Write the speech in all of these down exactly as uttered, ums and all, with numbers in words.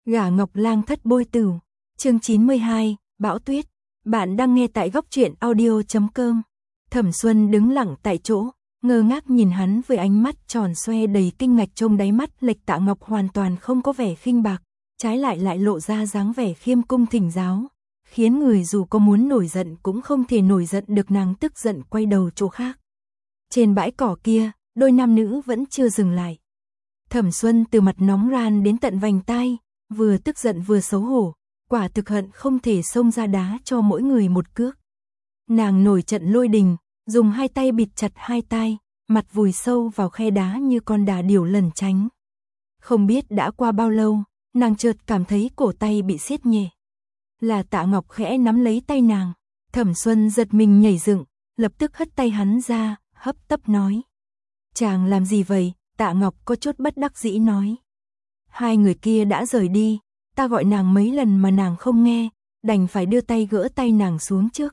Gả Ngọc Lang thất bôi tửu, chương chín mươi hai, Bão Tuyết. Bạn đang nghe tại góc truyện audio chấm com. Thẩm Xuân đứng lặng tại chỗ, ngơ ngác nhìn hắn với ánh mắt tròn xoe đầy kinh ngạc, trong đáy mắt lệch Tạ Ngọc hoàn toàn không có vẻ khinh bạc, trái lại lại lộ ra dáng vẻ khiêm cung thỉnh giáo, khiến người dù có muốn nổi giận cũng không thể nổi giận được. Nàng tức giận quay đầu chỗ khác. Trên bãi cỏ kia, đôi nam nữ vẫn chưa dừng lại. Thẩm Xuân từ mặt nóng ran đến tận vành tai, vừa tức giận vừa xấu hổ, quả thực hận không thể xông ra đá cho mỗi người một cước. Nàng nổi trận lôi đình, dùng hai tay bịt chặt hai tai, mặt vùi sâu vào khe đá như con đà điểu lẩn tránh. Không biết đã qua bao lâu, nàng chợt cảm thấy cổ tay bị siết nhẹ. Là Tạ Ngọc khẽ nắm lấy tay nàng. Thẩm Xuân giật mình nhảy dựng, lập tức hất tay hắn ra, hấp tấp nói: "Chàng làm gì vậy?" Tạ Ngọc có chút bất đắc dĩ nói: "Hai người kia đã rời đi, ta gọi nàng mấy lần mà nàng không nghe, đành phải đưa tay gỡ tay nàng xuống trước."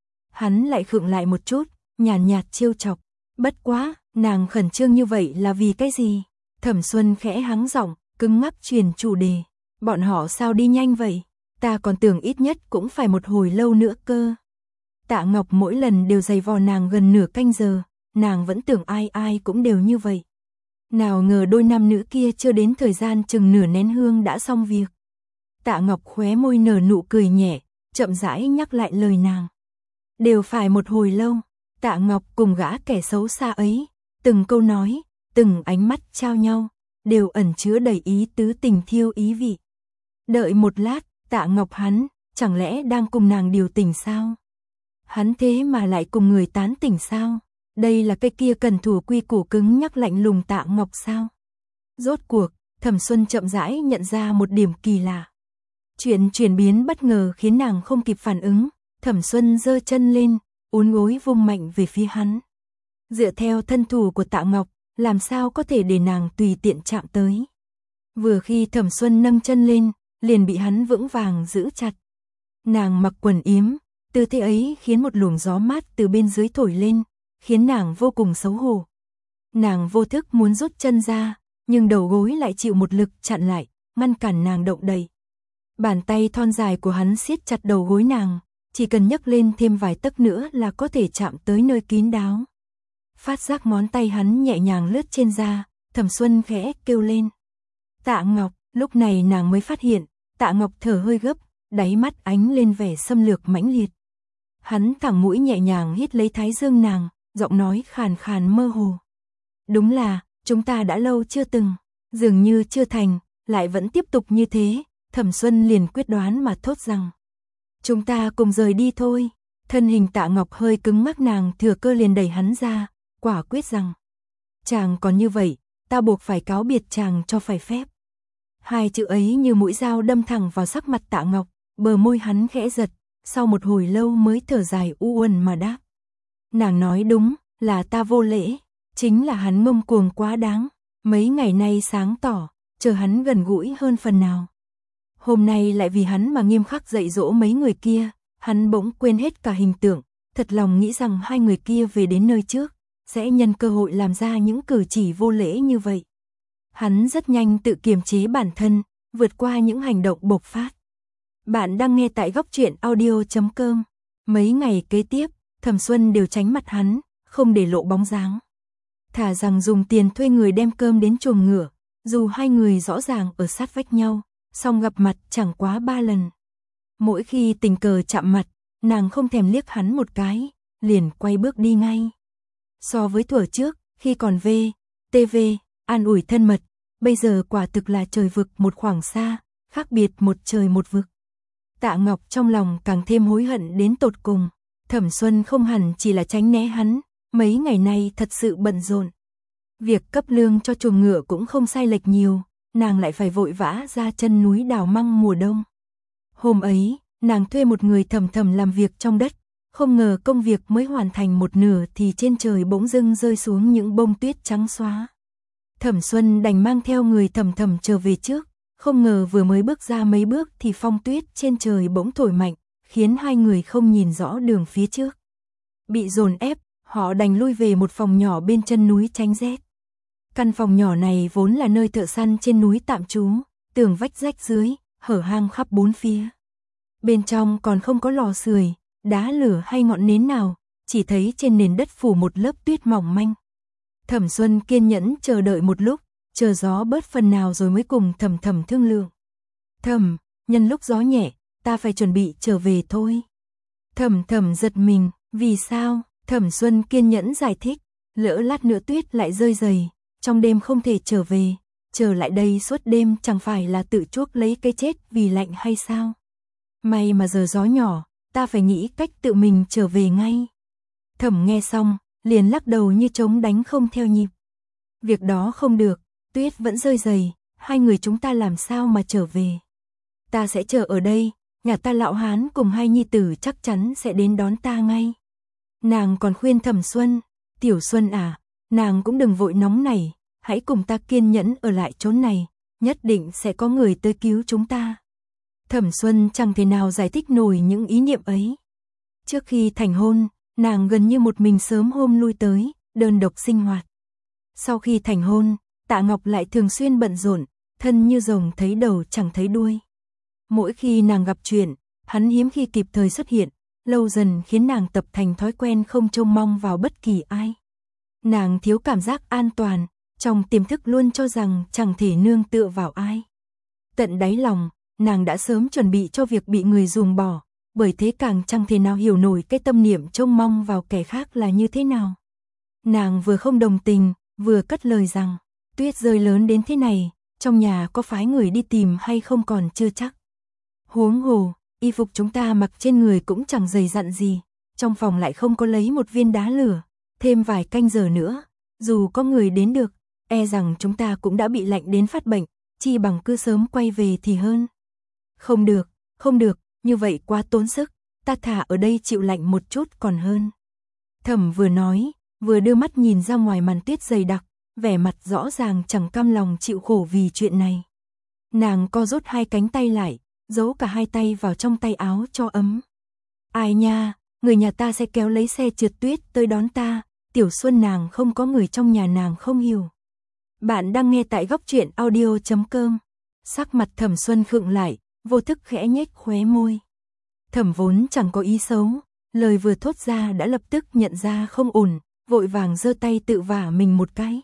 Hắn lại khựng lại một chút, nhàn nhạt, nhạt trêu chọc: "Bất quá, nàng khẩn trương như vậy là vì cái gì?" Thẩm Xuân khẽ hắng giọng, cứng ngắc truyền chủ đề: "Bọn họ sao đi nhanh vậy? Ta còn tưởng ít nhất cũng phải một hồi lâu nữa cơ." Tạ Ngọc mỗi lần đều giày vò nàng gần nửa canh giờ, nàng vẫn tưởng ai ai cũng đều như vậy. Nào ngờ đôi nam nữ kia chưa đến thời gian chừng nửa nén hương đã xong việc. Tạ Ngọc khóe môi nở nụ cười nhẹ, chậm rãi nhắc lại lời nàng: "Đều phải một hồi lâu." Tạ Ngọc cùng gã kẻ xấu xa ấy, từng câu nói, từng ánh mắt trao nhau, đều ẩn chứa đầy ý tứ tình thiêu ý vị. Đợi một lát, Tạ Ngọc hắn, chẳng lẽ đang cùng nàng điều tình sao? Hắn thế mà lại cùng người tán tỉnh sao? Đây là cái kia cần thủ quy củ cứng nhắc lạnh lùng Tạ Ngọc sao? Rốt cuộc, Thẩm Xuân chậm rãi nhận ra một điểm kỳ lạ. Chuyện chuyển biến bất ngờ khiến nàng không kịp phản ứng. Thẩm Xuân giơ chân lên, uốn gối vung mạnh về phía hắn. Dựa theo thân thủ của Tạ Ngọc, làm sao có thể để nàng tùy tiện chạm tới. Vừa khi Thẩm Xuân nâng chân lên, liền bị hắn vững vàng giữ chặt. Nàng mặc quần yếm, tư thế ấy khiến một luồng gió mát từ bên dưới thổi lên, khiến nàng vô cùng xấu hổ. Nàng vô thức muốn rút chân ra, nhưng đầu gối lại chịu một lực chặn lại, ngăn cản nàng động đậy. Bàn tay thon dài của hắn siết chặt đầu gối nàng, chỉ cần nhấc lên thêm vài tấc nữa là có thể chạm tới nơi kín đáo. Phát giác ngón tay hắn nhẹ nhàng lướt trên da, Thẩm Xuân khẽ kêu lên: "Tạ Ngọc." Lúc này nàng mới phát hiện, Tạ Ngọc thở hơi gấp, đáy mắt ánh lên vẻ xâm lược mãnh liệt. Hắn thẳng mũi nhẹ nhàng hít lấy thái dương nàng, giọng nói khàn khàn mơ hồ: "Đúng là, chúng ta đã lâu chưa từng." Dường như chưa thành, lại vẫn tiếp tục như thế, Thẩm Xuân liền quyết đoán mà thốt rằng: "Chúng ta cùng rời đi thôi." Thân hình Tạ Ngọc hơi cứng ngắc, nàng thừa cơ liền đẩy hắn ra, quả quyết rằng: "Chàng còn như vậy, ta buộc phải cáo biệt chàng cho phải phép." Hai chữ ấy như mũi dao đâm thẳng vào sắc mặt Tạ Ngọc, bờ môi hắn khẽ giật, sau một hồi lâu mới thở dài u uẩn mà đáp: "Nàng nói đúng, là ta vô lễ, chính là hắn ngông cuồng quá đáng, mấy ngày nay sáng tỏ, chờ hắn gần gũi hơn phần nào. Hôm nay lại vì hắn mà nghiêm khắc dạy dỗ mấy người kia, hắn bỗng quên hết cả hình tượng, thật lòng nghĩ rằng hai người kia về đến nơi trước, sẽ nhân cơ hội làm ra những cử chỉ vô lễ như vậy. Hắn rất nhanh tự kiềm chế bản thân, vượt qua những hành động bộc phát." Bạn đang nghe tại góc truyện audio chấm com. Mấy ngày kế tiếp, Thẩm Xuân đều tránh mặt hắn, không để lộ bóng dáng. Thà rằng dùng tiền thuê người đem cơm đến chuồng ngựa, dù hai người rõ ràng ở sát vách nhau, song gặp mặt chẳng quá ba lần. Mỗi khi tình cờ chạm mặt, nàng không thèm liếc hắn một cái, liền quay bước đi ngay. So với thuở trước, khi còn về, tê vê, an ủi thân mật, bây giờ quả thực là trời vực một khoảng xa, khác biệt một trời một vực. Tạ Ngọc trong lòng càng thêm hối hận đến tột cùng. Thẩm Xuân không hẳn chỉ là tránh né hắn, mấy ngày nay thật sự bận rộn. Việc cấp lương cho chuồng ngựa cũng không sai lệch nhiều, nàng lại phải vội vã ra chân núi đào măng mùa đông. Hôm ấy, nàng thuê một người thầm thầm làm việc trong đất, không ngờ công việc mới hoàn thành một nửa thì trên trời bỗng dưng rơi xuống những bông tuyết trắng xóa. Thẩm Xuân đành mang theo người thầm thầm trở về trước, không ngờ vừa mới bước ra mấy bước thì phong tuyết trên trời bỗng thổi mạnh, khiến hai người không nhìn rõ đường phía trước. Bị dồn ép, họ đành lui về một phòng nhỏ bên chân núi tránh rét. Căn phòng nhỏ này vốn là nơi thợ săn trên núi tạm trú, tường vách rách dưới, hở hang khắp bốn phía. Bên trong còn không có lò sưởi, đá lửa hay ngọn nến nào, chỉ thấy trên nền đất phủ một lớp tuyết mỏng manh. Thẩm Xuân kiên nhẫn chờ đợi một lúc, chờ gió bớt phần nào rồi mới cùng Thẩm Thẩm thương lượng. Thẩm, nhân lúc gió nhẹ, ta phải chuẩn bị trở về thôi. Thẩm Thẩm giật mình, vì sao? Thẩm Xuân kiên nhẫn giải thích, lỡ lát nữa tuyết lại rơi dày, trong đêm không thể trở về, trở lại đây suốt đêm chẳng phải là tự chuốc lấy cái chết vì lạnh hay sao? May mà giờ gió nhỏ, ta phải nghĩ cách tự mình trở về ngay. Thẩm nghe xong, liền lắc đầu như trống đánh không theo nhịp. Việc đó không được, tuyết vẫn rơi dày, hai người chúng ta làm sao mà trở về. Ta sẽ chờ ở đây, nhà ta lão hán cùng hai nhi tử chắc chắn sẽ đến đón ta ngay. Nàng còn khuyên Thẩm Xuân, Tiểu Xuân à, nàng cũng đừng vội nóng này, hãy cùng ta kiên nhẫn ở lại chốn này, nhất định sẽ có người tới cứu chúng ta. Thẩm Xuân chẳng thể nào giải thích nổi những ý niệm ấy. Trước khi thành hôn, nàng gần như một mình sớm hôm lui tới, đơn độc sinh hoạt. Sau khi thành hôn, Tạ Ngọc lại thường xuyên bận rộn, thân như rồng thấy đầu chẳng thấy đuôi. Mỗi khi nàng gặp chuyện, hắn hiếm khi kịp thời xuất hiện, lâu dần khiến nàng tập thành thói quen không trông mong vào bất kỳ ai. Nàng thiếu cảm giác an toàn, trong tiềm thức luôn cho rằng chẳng thể nương tựa vào ai. Tận đáy lòng, nàng đã sớm chuẩn bị cho việc bị người ruồng bỏ, bởi thế càng chẳng thể nào hiểu nổi cái tâm niệm trông mong vào kẻ khác là như thế nào. Nàng vừa không đồng tình, vừa cất lời rằng, tuyết rơi lớn đến thế này, trong nhà có phái người đi tìm hay không còn chưa chắc. Huống hồ, y phục chúng ta mặc trên người cũng chẳng dày dặn gì, trong phòng lại không có lấy một viên đá lửa, thêm vài canh giờ nữa, dù có người đến được, e rằng chúng ta cũng đã bị lạnh đến phát bệnh, chi bằng cứ sớm quay về thì hơn. Không được, không được, như vậy quá tốn sức, ta thả ở đây chịu lạnh một chút còn hơn. Thẩm vừa nói, vừa đưa mắt nhìn ra ngoài màn tuyết dày đặc, vẻ mặt rõ ràng chẳng cam lòng chịu khổ vì chuyện này. Nàng co rút hai cánh tay lại, giấu cả hai tay vào trong tay áo cho ấm. Ai nha, người nhà ta sẽ kéo lấy xe trượt tuyết tới đón ta, Tiểu Xuân nàng không có người trong nhà nàng không hiểu. Bạn đang nghe tại góc truyện audio chấm com. Sắc mặt Thẩm Xuân khựng lại, vô thức khẽ nhếch khóe môi. Thẩm vốn chẳng có ý xấu, lời vừa thốt ra đã lập tức nhận ra không ổn, vội vàng giơ tay tự vả mình một cái.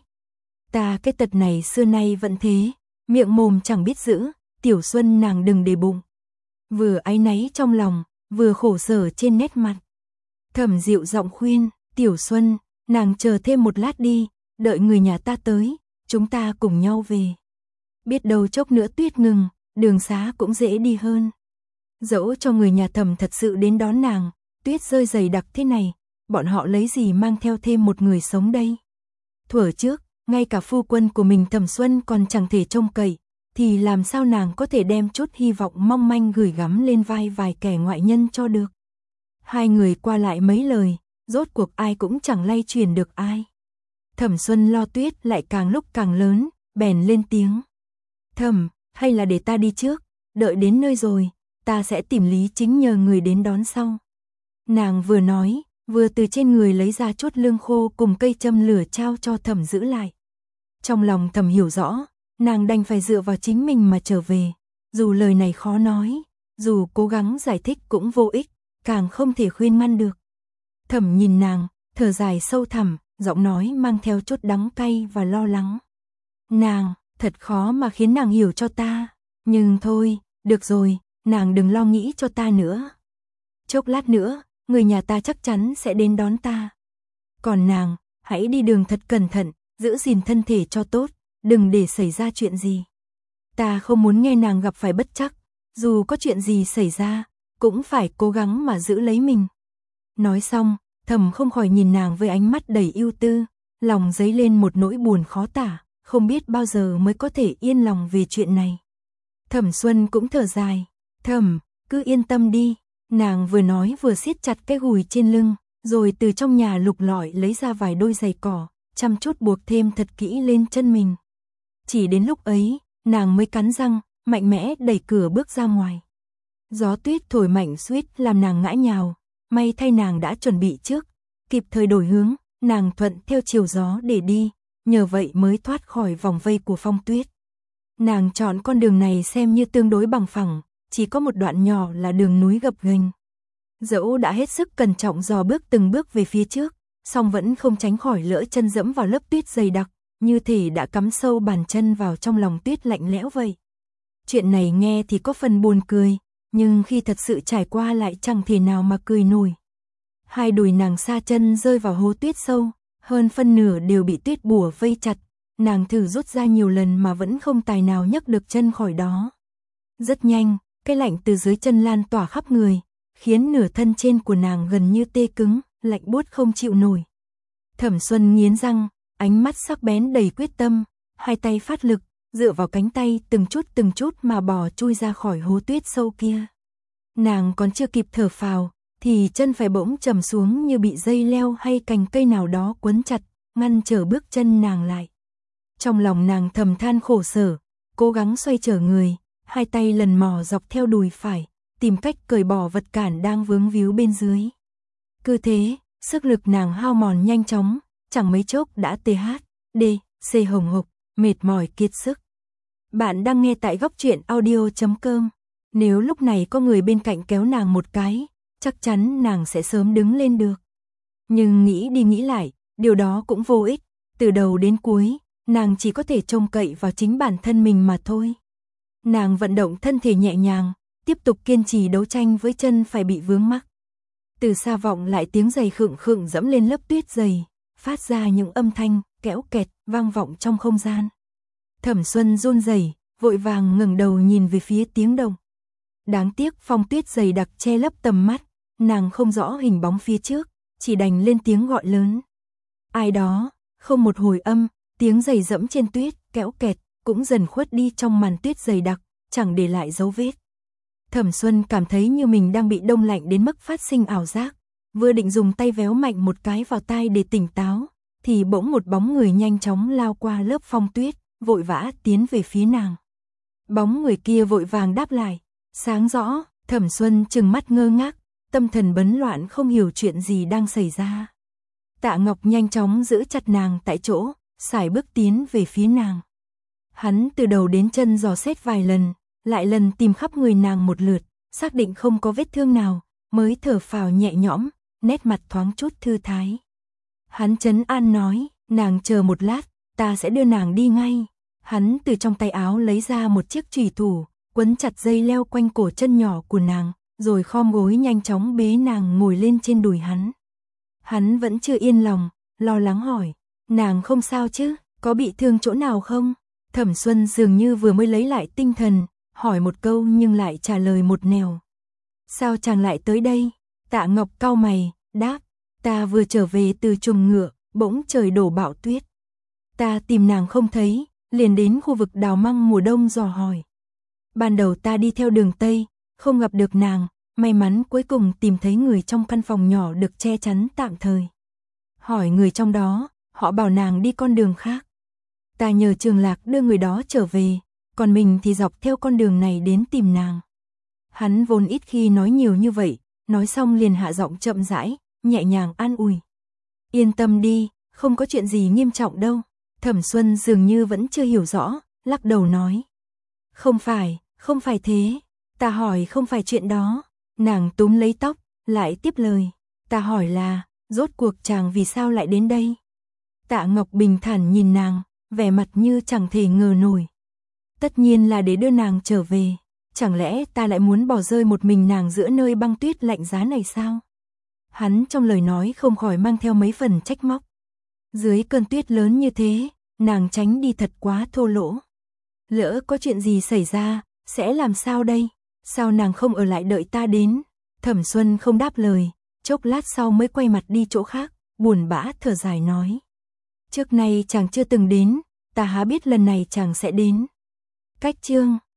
Ta cái tật này xưa nay vẫn thế, miệng mồm chẳng biết giữ, Tiểu Xuân nàng đừng để bụng. Vừa áy náy trong lòng, vừa khổ sở trên nét mặt. Thẩm dịu giọng khuyên, Tiểu Xuân, nàng chờ thêm một lát đi, đợi người nhà ta tới, chúng ta cùng nhau về. Biết đâu chốc nữa tuyết ngừng, đường xá cũng dễ đi hơn. Dẫu cho người nhà Thẩm thật sự đến đón nàng, tuyết rơi dày đặc thế này, bọn họ lấy gì mang theo thêm một người sống đây. Thuở trước, ngay cả phu quân của mình Thẩm Xuân còn chẳng thể trông cậy, thì làm sao nàng có thể đem chút hy vọng mong manh gửi gắm lên vai vài kẻ ngoại nhân cho được. Hai người qua lại mấy lời, rốt cuộc ai cũng chẳng lay chuyển được ai. Thẩm Xuân lo tuyết lại càng lúc càng lớn, bèn lên tiếng. Thẩm, hay là để ta đi trước, đợi đến nơi rồi, ta sẽ tìm Lý Chính nhờ người đến đón sau. Nàng vừa nói, vừa từ trên người lấy ra chút lương khô cùng cây châm lửa trao cho Thẩm giữ lại. Trong lòng Thẩm hiểu rõ, nàng đành phải dựa vào chính mình mà trở về, dù lời này khó nói, dù cố gắng giải thích cũng vô ích, càng không thể khuyên ngăn được. Thẩm nhìn nàng, thở dài sâu thẳm, giọng nói mang theo chút đắng cay và lo lắng. Nàng, thật khó mà khiến nàng hiểu cho ta, nhưng thôi, được rồi, nàng đừng lo nghĩ cho ta nữa. Chốc lát nữa, người nhà ta chắc chắn sẽ đến đón ta. Còn nàng, hãy đi đường thật cẩn thận, giữ gìn thân thể cho tốt, đừng để xảy ra chuyện gì. Ta không muốn nghe nàng gặp phải bất trắc, dù có chuyện gì xảy ra, cũng phải cố gắng mà giữ lấy mình. Nói xong, Thẩm không khỏi nhìn nàng với ánh mắt đầy ưu tư, lòng dấy lên một nỗi buồn khó tả, không biết bao giờ mới có thể yên lòng về chuyện này. Thẩm Xuân cũng thở dài, Thẩm, cứ yên tâm đi. Nàng vừa nói vừa siết chặt cái gùi trên lưng, rồi từ trong nhà lục lọi lấy ra vài đôi giày cỏ, chăm chút buộc thêm thật kỹ lên chân mình. Chỉ đến lúc ấy, nàng mới cắn răng, mạnh mẽ đẩy cửa bước ra ngoài. Gió tuyết thổi mạnh suýt làm nàng ngã nhào, may thay nàng đã chuẩn bị trước, kịp thời đổi hướng, nàng thuận theo chiều gió để đi, nhờ vậy mới thoát khỏi vòng vây của phong tuyết. Nàng chọn con đường này xem như tương đối bằng phẳng, chỉ có một đoạn nhỏ là đường núi gập ghềnh. Dẫu đã hết sức cẩn trọng dò bước từng bước về phía trước, song vẫn không tránh khỏi lỡ chân dẫm vào lớp tuyết dày đặc, như thể đã cắm sâu bàn chân vào trong lòng tuyết lạnh lẽo vậy. Chuyện này nghe thì có phần buồn cười, nhưng khi thật sự trải qua lại chẳng thể nào mà cười nổi. Hai đùi nàng sa chân rơi vào hố tuyết sâu, hơn phân nửa đều bị tuyết bùa vây chặt, nàng thử rút ra nhiều lần mà vẫn không tài nào nhấc được chân khỏi đó. Rất nhanh, cái lạnh từ dưới chân lan tỏa khắp người, khiến nửa thân trên của nàng gần như tê cứng, lạnh buốt không chịu nổi. Thẩm Xuân nghiến răng, ánh mắt sắc bén đầy quyết tâm, hai tay phát lực, dựa vào cánh tay từng chút từng chút mà bò chui ra khỏi hố tuyết sâu kia. Nàng còn chưa kịp thở phào, thì chân phải bỗng trầm xuống như bị dây leo hay cành cây nào đó quấn chặt, ngăn trở bước chân nàng lại. Trong lòng nàng thầm than khổ sở, cố gắng xoay trở người, hai tay lần mò dọc theo đùi phải, tìm cách cởi bỏ vật cản đang vướng víu bên dưới. Cứ thế, sức lực nàng hao mòn nhanh chóng, chẳng mấy chốc đã tê hát, đê, xê hồng hộc, mệt mỏi kiệt sức. Bạn đang nghe tại góc truyện audio chấm com. Nếu lúc này có người bên cạnh kéo nàng một cái, chắc chắn nàng sẽ sớm đứng lên được. Nhưng nghĩ đi nghĩ lại, điều đó cũng vô ích, từ đầu đến cuối, nàng chỉ có thể trông cậy vào chính bản thân mình mà thôi. Nàng vận động thân thể nhẹ nhàng, tiếp tục kiên trì đấu tranh với chân phải bị vướng mắc. Từ xa vọng lại tiếng giày khựng khựng dẫm lên lớp tuyết dày, phát ra những âm thanh kéo kẹt vang vọng trong không gian. Thẩm Xuân run rẩy, vội vàng ngẩng đầu nhìn về phía tiếng động. Đáng tiếc phong tuyết dày đặc che lấp tầm mắt, nàng không rõ hình bóng phía trước, chỉ đành lên tiếng gọi lớn. Ai đó, không một hồi âm, tiếng giày dẫm trên tuyết kéo kẹt cũng dần khuất đi trong màn tuyết dày đặc, chẳng để lại dấu vết. Thẩm Xuân cảm thấy như mình đang bị đông lạnh đến mức phát sinh ảo giác, vừa định dùng tay véo mạnh một cái vào tai để tỉnh táo, thì bỗng một bóng người nhanh chóng lao qua lớp phong tuyết, vội vã tiến về phía nàng. Bóng người kia vội vàng đáp lại, sáng rõ. Thẩm Xuân trừng mắt ngơ ngác, tâm thần bấn loạn không hiểu chuyện gì đang xảy ra. Tạ Ngọc nhanh chóng giữ chặt nàng tại chỗ, sải bước tiến về phía nàng. Hắn từ đầu đến chân dò xét vài lần, lại lần tìm khắp người nàng một lượt, xác định không có vết thương nào, mới thở phào nhẹ nhõm, nét mặt thoáng chút thư thái. Hắn trấn an nói, nàng chờ một lát, ta sẽ đưa nàng đi ngay. Hắn từ trong tay áo lấy ra một chiếc chùy thủ, quấn chặt dây leo quanh cổ chân nhỏ của nàng, rồi khom gối nhanh chóng bế nàng ngồi lên trên đùi hắn. Hắn vẫn chưa yên lòng, lo lắng hỏi, nàng không sao chứ, có bị thương chỗ nào không? Thẩm Xuân dường như vừa mới lấy lại tinh thần, hỏi một câu nhưng lại trả lời một nẻo. Sao chàng lại tới đây? Tạ Ngọc cau mày, đáp, ta vừa trở về từ chuồng ngựa, bỗng trời đổ bão tuyết. Ta tìm nàng không thấy, liền đến khu vực đào măng mùa đông dò hỏi. Ban đầu ta đi theo đường Tây, không gặp được nàng, may mắn cuối cùng tìm thấy người trong căn phòng nhỏ được che chắn tạm thời. Hỏi người trong đó, họ bảo nàng đi con đường khác. Ta nhờ Trường Lạc đưa người đó trở về, còn mình thì dọc theo con đường này đến tìm nàng. Hắn vốn ít khi nói nhiều như vậy, nói xong liền hạ giọng chậm rãi, nhẹ nhàng an ủi. Yên tâm đi, không có chuyện gì nghiêm trọng đâu. Thẩm Xuân dường như vẫn chưa hiểu rõ, lắc đầu nói. Không phải, không phải thế, ta hỏi không phải chuyện đó. Nàng túm lấy tóc, lại tiếp lời. Ta hỏi là, rốt cuộc chàng vì sao lại đến đây? Tạ Ngọc bình thản nhìn nàng, vẻ mặt như chẳng thể ngờ nổi. Tất nhiên là để đưa nàng trở về. Chẳng lẽ ta lại muốn bỏ rơi một mình nàng giữa nơi băng tuyết lạnh giá này sao? Hắn trong lời nói không khỏi mang theo mấy phần trách móc. Dưới cơn tuyết lớn như thế, nàng tránh đi thật quá thô lỗ. Lỡ có chuyện gì xảy ra, sẽ làm sao đây? Sao nàng không ở lại đợi ta đến? Thẩm Xuân không đáp lời, chốc lát sau mới quay mặt đi chỗ khác, buồn bã thở dài nói. Trước nay chàng chưa từng đến, ta há biết lần này chàng sẽ đến. Cách chương